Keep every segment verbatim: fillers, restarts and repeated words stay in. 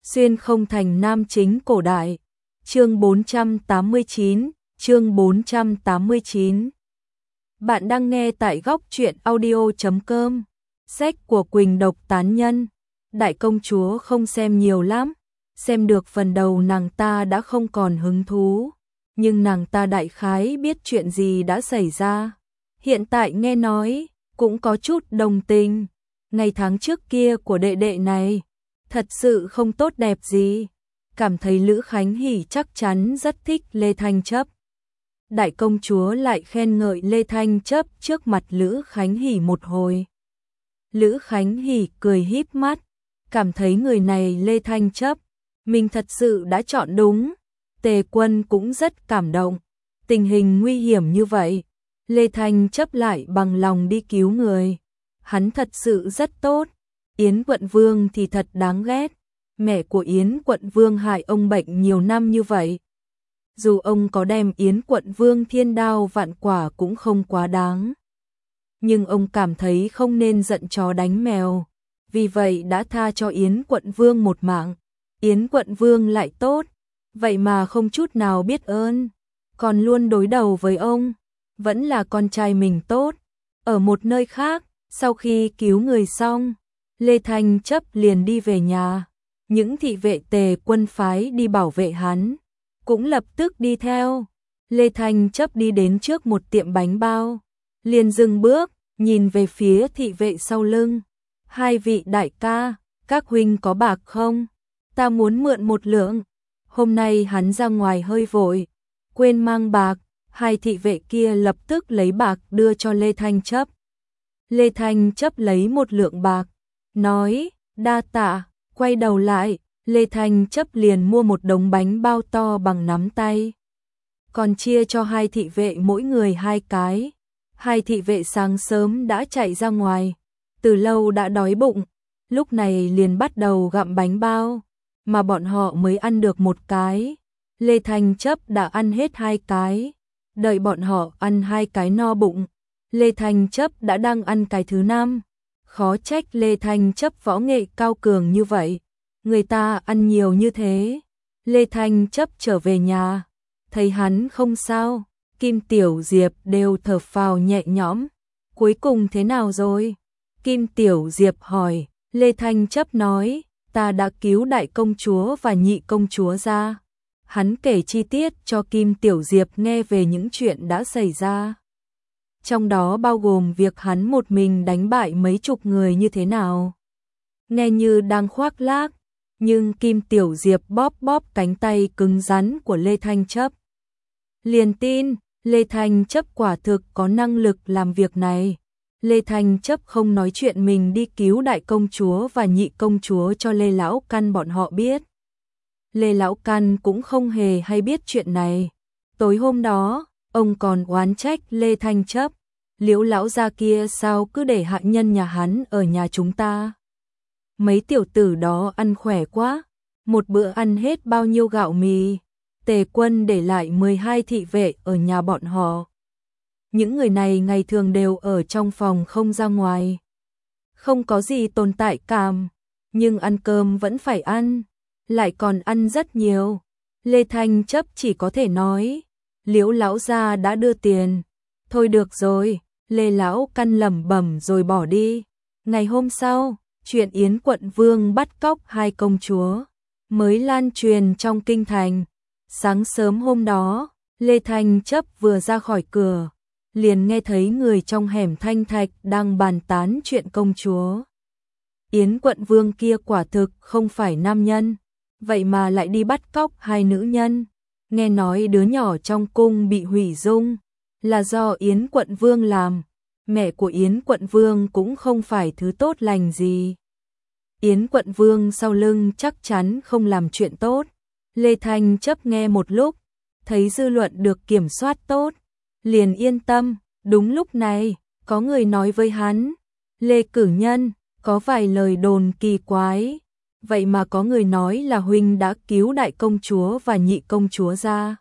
Xuyên không thành nam chính cổ đại. Chương bốn trăm tám mươi chín, chương bốn trăm tám mươi chín. Bạn đang nghe tại góc truyện audio chấm com. Sách của Quỳnh Độc tán nhân. Đại công chúa không xem nhiều lắm, xem được phần đầu nàng ta đã không còn hứng thú, nhưng nàng ta đại khái biết chuyện gì đã xảy ra. Hiện tại nghe nói, cũng có chút đồng tình. Ngày tháng trước kia của đệ đệ này, thật sự không tốt đẹp gì. Cảm thấy Lữ Khánh Hỷ chắc chắn rất thích Lê Thanh Chấp. Đại công chúa lại khen ngợi Lê Thanh Chấp trước mặt Lữ Khánh Hỷ một hồi. Lữ Khánh Hỷ cười híp mắt, cảm thấy người này Lê Thanh Chấp, mình thật sự đã chọn đúng. Tề Quân cũng rất cảm động, tình hình nguy hiểm như vậy, Lê Thanh Chấp lại bằng lòng đi cứu người. Hắn thật sự rất tốt. Yến Quận Vương thì thật đáng ghét. Mẹ của Yến Quận Vương hại ông bệnh nhiều năm như vậy. Dù ông có đem Yến Quận Vương thiên đao vạn quả cũng không quá đáng. Nhưng ông cảm thấy không nên giận chó đánh mèo, vì vậy đã tha cho Yến Quận Vương một mạng. Yến Quận Vương lại tốt, vậy mà không chút nào biết ơn, còn luôn đối đầu với ông, vẫn là con trai mình tốt. Ở một nơi khác, sau khi cứu người xong, Lê Thanh Chấp liền đi về nhà. Những thị vệ Tề Quân phái đi bảo vệ hắn cũng lập tức đi theo. Lê Thanh Chấp đi đến trước một tiệm bánh bao, liền dừng bước, nhìn về phía thị vệ sau lưng. Hai vị đại ca, các huynh có bạc không? Ta muốn mượn một lượng. Hôm nay hắn ra ngoài hơi vội, quên mang bạc. Hai thị vệ kia lập tức lấy bạc đưa cho Lê Thanh Chấp. Lê Thanh Chấp lấy một lượng bạc, nói, đa tạ. Quay đầu lại, Lê Thanh Chấp liền mua một đống bánh bao to bằng nắm tay, còn chia cho hai thị vệ mỗi người hai cái. Hai thị vệ sáng sớm đã chạy ra ngoài, từ lâu đã đói bụng, lúc này liền bắt đầu gặm bánh bao, mà bọn họ mới ăn được một cái. Lê Thanh Chấp đã ăn hết hai cái, đợi bọn họ ăn hai cái no bụng, Lê Thanh Chấp đã đang ăn cái thứ năm. Khó trách Lê Thanh Chấp võ nghệ cao cường như vậy, người ta ăn nhiều như thế. Lê Thanh Chấp trở về nhà, thấy hắn không sao, Kim Tiểu Diệp đều thở phào nhẹ nhõm. Cuối cùng thế nào rồi? Kim Tiểu Diệp hỏi. Lê Thanh Chấp nói, ta đã cứu đại công chúa và nhị công chúa ra. Hắn kể chi tiết cho Kim Tiểu Diệp nghe về những chuyện đã xảy ra, trong đó bao gồm việc hắn một mình đánh bại mấy chục người như thế nào. Nghe như đang khoác lác, nhưng Kim Tiểu Diệp bóp bóp cánh tay cứng rắn của Lê Thanh Chấp. Liền tin, Lê Thanh Chấp quả thực có năng lực làm việc này. Lê Thanh Chấp không nói chuyện mình đi cứu đại công chúa và nhị công chúa cho Lê Lão Căn bọn họ biết. Lê Lão Căn cũng không hề hay biết chuyện này. Tối hôm đó, ông còn oán trách Lê Thanh Chấp, Liễu lão gia kia sao cứ để hạ nhân nhà hắn ở nhà chúng ta. Mấy tiểu tử đó ăn khỏe quá, một bữa ăn hết bao nhiêu gạo mì. Tề Quân để lại mười hai thị vệ ở nhà bọn họ. Những người này ngày thường đều ở trong phòng không ra ngoài, không có gì tồn tại cảm, nhưng ăn cơm vẫn phải ăn, lại còn ăn rất nhiều. Lê Thanh Chấp chỉ có thể nói, Liễu lão gia đã đưa tiền. Thôi được rồi, Lê Lão Căn lẩm bẩm rồi bỏ đi. Ngày hôm sau, chuyện Yến Quận Vương bắt cóc hai công chúa mới lan truyền trong kinh thành. Sáng sớm hôm đó, Lê Thanh Chấp vừa ra khỏi cửa, liền nghe thấy người trong hẻm Thanh Thạch đang bàn tán chuyện công chúa. Yến Quận Vương kia quả thực không phải nam nhân, vậy mà lại đi bắt cóc hai nữ nhân. Nghe nói đứa nhỏ trong cung bị hủy dung là do Yến Quận Vương làm. Mẹ của Yến Quận Vương cũng không phải thứ tốt lành gì. Yến Quận Vương sau lưng chắc chắn không làm chuyện tốt. Lê Thanh Chấp nghe một lúc, thấy dư luận được kiểm soát tốt, liền yên tâm. Đúng lúc này, có người nói với hắn, Lê Cử Nhân, có vài lời đồn kỳ quái. Vậy mà có người nói là huynh đã cứu đại công chúa và nhị công chúa ra.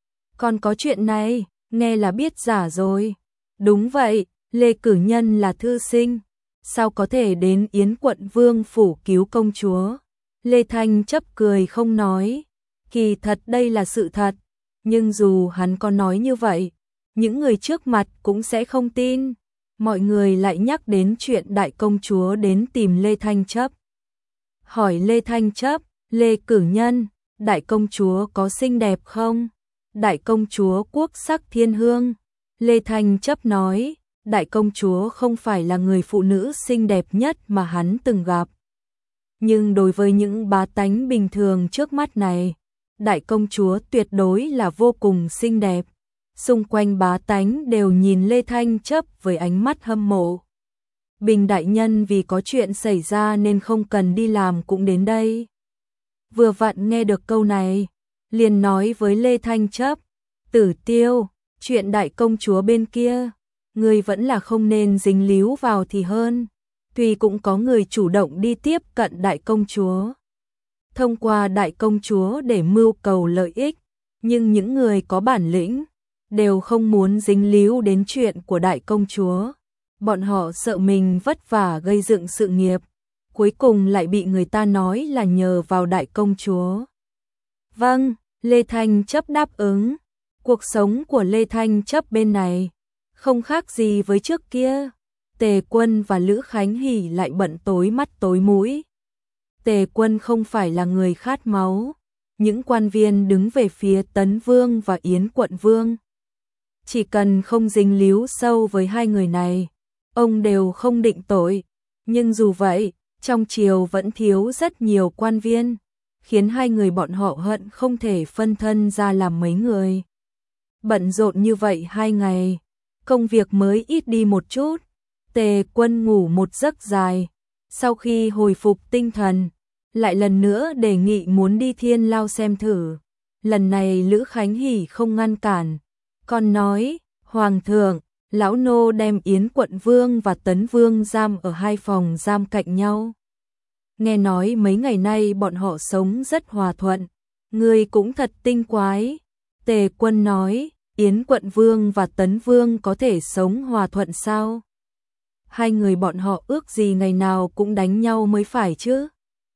Còn có chuyện này, nghe là biết giả rồi. Đúng vậy, Lê Cử Nhân là thư sinh, sao có thể đến Yến Quận Vương phủ cứu công chúa. Lê Thanh Chấp cười không nói, kỳ thật đây là sự thật, nhưng dù hắn có nói như vậy, những người trước mặt cũng sẽ không tin. Mọi người lại nhắc đến chuyện đại công chúa đến tìm Lê Thanh Chấp. Hỏi Lê Thanh Chấp, Lê Cử Nhân, đại công chúa có xinh đẹp không? Đại công chúa quốc sắc thiên hương. Lê Thanh Chấp nói, đại công chúa không phải là người phụ nữ xinh đẹp nhất mà hắn từng gặp. Nhưng đối với những bá tánh bình thường trước mắt này, đại công chúa tuyệt đối là vô cùng xinh đẹp. Xung quanh bá tánh đều nhìn Lê Thanh Chấp với ánh mắt hâm mộ. Bình đại nhân vì có chuyện xảy ra nên không cần đi làm cũng đến đây. Vừa vặn nghe được câu này, liền nói với Lê Thanh Chấp, Tử Tiêu, chuyện đại công chúa bên kia, người vẫn là không nên dính líu vào thì hơn. Tuy cũng có người chủ động đi tiếp cận đại công chúa, thông qua đại công chúa để mưu cầu lợi ích, nhưng những người có bản lĩnh đều không muốn dính líu đến chuyện của đại công chúa. Bọn họ sợ mình vất vả gây dựng sự nghiệp, cuối cùng lại bị người ta nói là nhờ vào đại công chúa. Vâng, Lê Thanh Chấp đáp ứng. Cuộc sống của Lê Thanh Chấp bên này không khác gì với trước kia. Tề Quân và Lữ Khánh Hỷ lại bận tối mắt tối mũi. Tề Quân không phải là người khát máu. Những quan viên đứng về phía Tấn Vương và Yến Quận Vương, chỉ cần không dính líu sâu với hai người này, ông đều không định tội. Nhưng dù vậy, trong triều vẫn thiếu rất nhiều quan viên, khiến hai người bọn họ hận không thể phân thân ra làm mấy người. Bận rộn như vậy hai ngày, công việc mới ít đi một chút. Tề Quân ngủ một giấc dài, sau khi hồi phục tinh thần, lại lần nữa đề nghị muốn đi Thiên Lao xem thử. Lần này Lữ Khánh Hỷ không ngăn cản, còn nói, Hoàng thượng, lão nô đem Yến Quận Vương và Tấn Vương giam ở hai phòng giam cạnh nhau. Nghe nói mấy ngày nay bọn họ sống rất hòa thuận, ngươi cũng thật tinh quái. Tề Quân nói, Yến Quận Vương và Tấn Vương có thể sống hòa thuận sao? Hai người bọn họ ước gì ngày nào cũng đánh nhau mới phải chứ.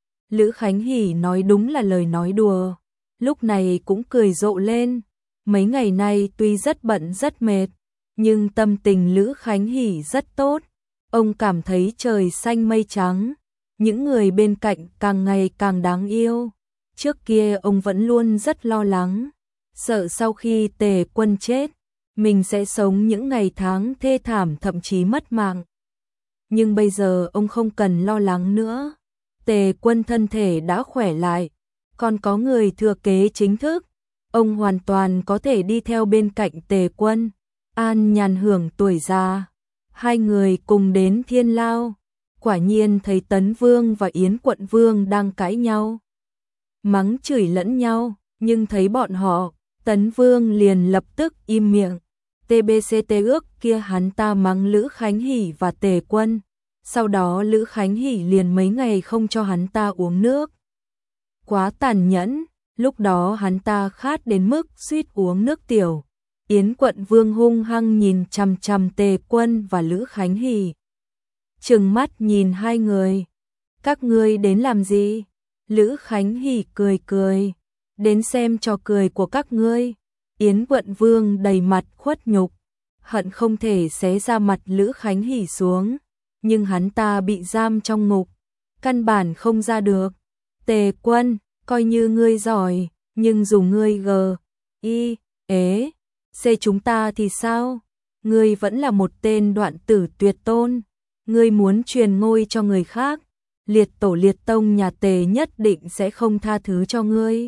Lữ Khánh Hỷ nói đúng là lời nói đùa, lúc này cũng cười rộ lên. Mấy ngày nay tuy rất bận rất mệt, nhưng tâm tình Lữ Khánh Hỷ rất tốt. Ông cảm thấy trời xanh mây trắng, những người bên cạnh càng ngày càng đáng yêu. Trước kia ông vẫn luôn rất lo lắng, sợ sau khi Tề Quân chết, mình sẽ sống những ngày tháng thê thảm thậm chí mất mạng. Nhưng bây giờ ông không cần lo lắng nữa. Tề Quân thân thể đã khỏe lại, còn có người thừa kế chính thức, ông hoàn toàn có thể đi theo bên cạnh Tề Quân, an nhàn hưởng tuổi già. Hai người cùng đến Thiên Lao, quả nhiên thấy Tấn Vương và Yến Quận Vương đang cãi nhau, mắng chửi lẫn nhau, nhưng thấy bọn họ, Tấn Vương liền lập tức im miệng. tê bê xê tê ước kia hắn ta mắng Lữ Khánh Hỷ và Tề Quân, sau đó Lữ Khánh Hỷ liền mấy ngày không cho hắn ta uống nước. Quá tàn nhẫn, lúc đó hắn ta khát đến mức suýt uống nước tiểu. Yến Quận Vương hung hăng nhìn chằm chằm Tề Quân và Lữ Khánh Hỷ, trừng mắt nhìn hai người. Các ngươi đến làm gì? Lữ Khánh Hỷ cười cười, đến xem trò cười của các ngươi. Yến Quận Vương đầy mặt khuất nhục, hận không thể xé ra mặt Lữ Khánh Hỷ xuống, nhưng hắn ta bị giam trong ngục, căn bản không ra được. Tề Quân, coi như ngươi giỏi, nhưng dù ngươi gờ, y, ế, xê chúng ta thì sao? Ngươi vẫn là một tên đoạn tử tuyệt tôn, ngươi muốn truyền ngôi cho người khác, liệt tổ liệt tông nhà Tề nhất định sẽ không tha thứ cho ngươi.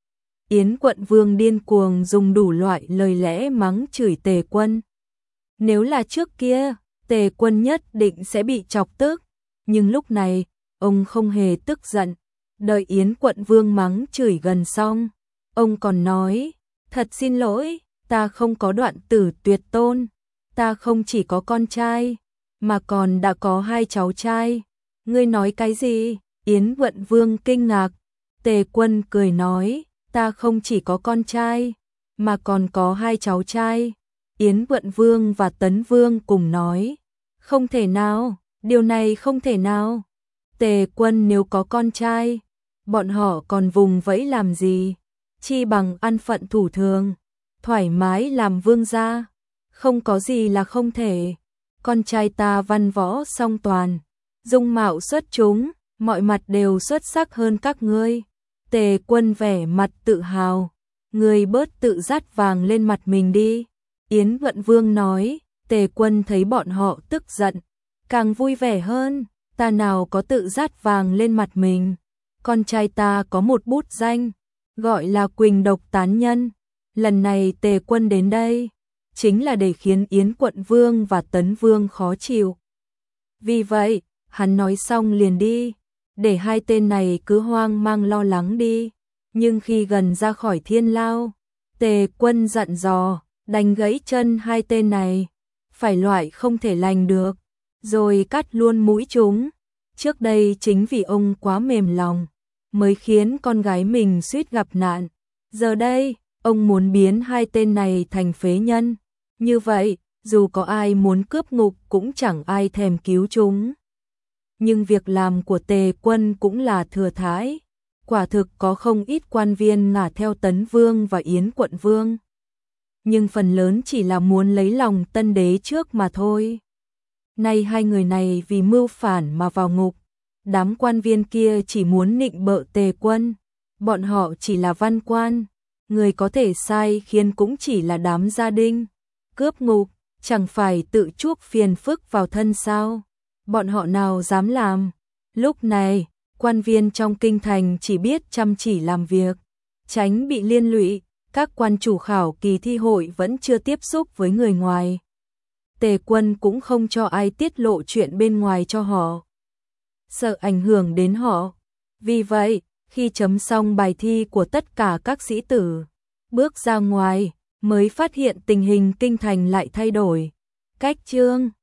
Yến Quận Vương điên cuồng dùng đủ loại lời lẽ mắng chửi Tề Quân. Nếu là trước kia, Tề Quân nhất định sẽ bị chọc tức, nhưng lúc này, ông không hề tức giận. Đợi Yến Quận Vương mắng chửi gần xong, ông còn nói, thật xin lỗi, ta không có đoạn tử tuyệt tôn, ta không chỉ có con trai, mà còn đã có hai cháu trai. Ngươi nói cái gì? Yến Quận Vương kinh ngạc. Tề Quân cười nói, ta không chỉ có con trai, mà còn có hai cháu trai. Yến Quận Vương và Tấn Vương cùng nói, không thể nào, điều này không thể nào. Tề Quân nếu có con trai, bọn họ còn vùng vẫy làm gì, chi bằng ăn phận thủ thường, thoải mái làm vương gia, không có gì là không thể. Con trai ta văn võ song toàn, dung mạo xuất chúng, mọi mặt đều xuất sắc hơn các ngươi. Tề Quân vẻ mặt tự hào, ngươi bớt tự dát vàng lên mặt mình đi. Yến Vận Vương nói. Tề Quân thấy bọn họ tức giận, càng vui vẻ hơn. Ta nào có tự dát vàng lên mặt mình, con trai ta có một bút danh, gọi là Quỳnh Độc Tán Nhân. Lần này Tề Quân đến đây, chính là để khiến Yến Quận Vương và Tấn Vương khó chịu. Vì vậy, hắn nói xong liền đi, để hai tên này cứ hoang mang lo lắng đi. Nhưng khi gần ra khỏi thiên lao, Tề Quân dặn dò, đánh gãy chân hai tên này, phải loại không thể lành được, rồi cắt luôn mũi chúng. Trước đây chính vì ông quá mềm lòng, mới khiến con gái mình suýt gặp nạn. Giờ đây, ông muốn biến hai tên này thành phế nhân. Như vậy, dù có ai muốn cướp ngục cũng chẳng ai thèm cứu chúng. Nhưng việc làm của Tề Quân cũng là thừa thãi. Quả thực có không ít quan viên ngả theo Tấn Vương và Yến Quận Vương. Nhưng phần lớn chỉ là muốn lấy lòng tân đế trước mà thôi. Nay hai người này vì mưu phản mà vào ngục. Đám quan viên kia chỉ muốn nịnh bợ Tề Quân. Bọn họ chỉ là văn quan. Người có thể sai khiến cũng chỉ là đám gia đình. Cướp ngục, chẳng phải tự chuốc phiền phức vào thân sao? Bọn họ nào dám làm? Lúc này, quan viên trong kinh thành chỉ biết chăm chỉ làm việc, tránh bị liên lụy. Các quan chủ khảo kỳ thi hội vẫn chưa tiếp xúc với người ngoài. Tề Quân cũng không cho ai tiết lộ chuyện bên ngoài cho họ, sợ ảnh hưởng đến họ. Vì vậy, khi chấm xong bài thi của tất cả các sĩ tử, bước ra ngoài, mới phát hiện tình hình kinh thành lại thay đổi. Cách chương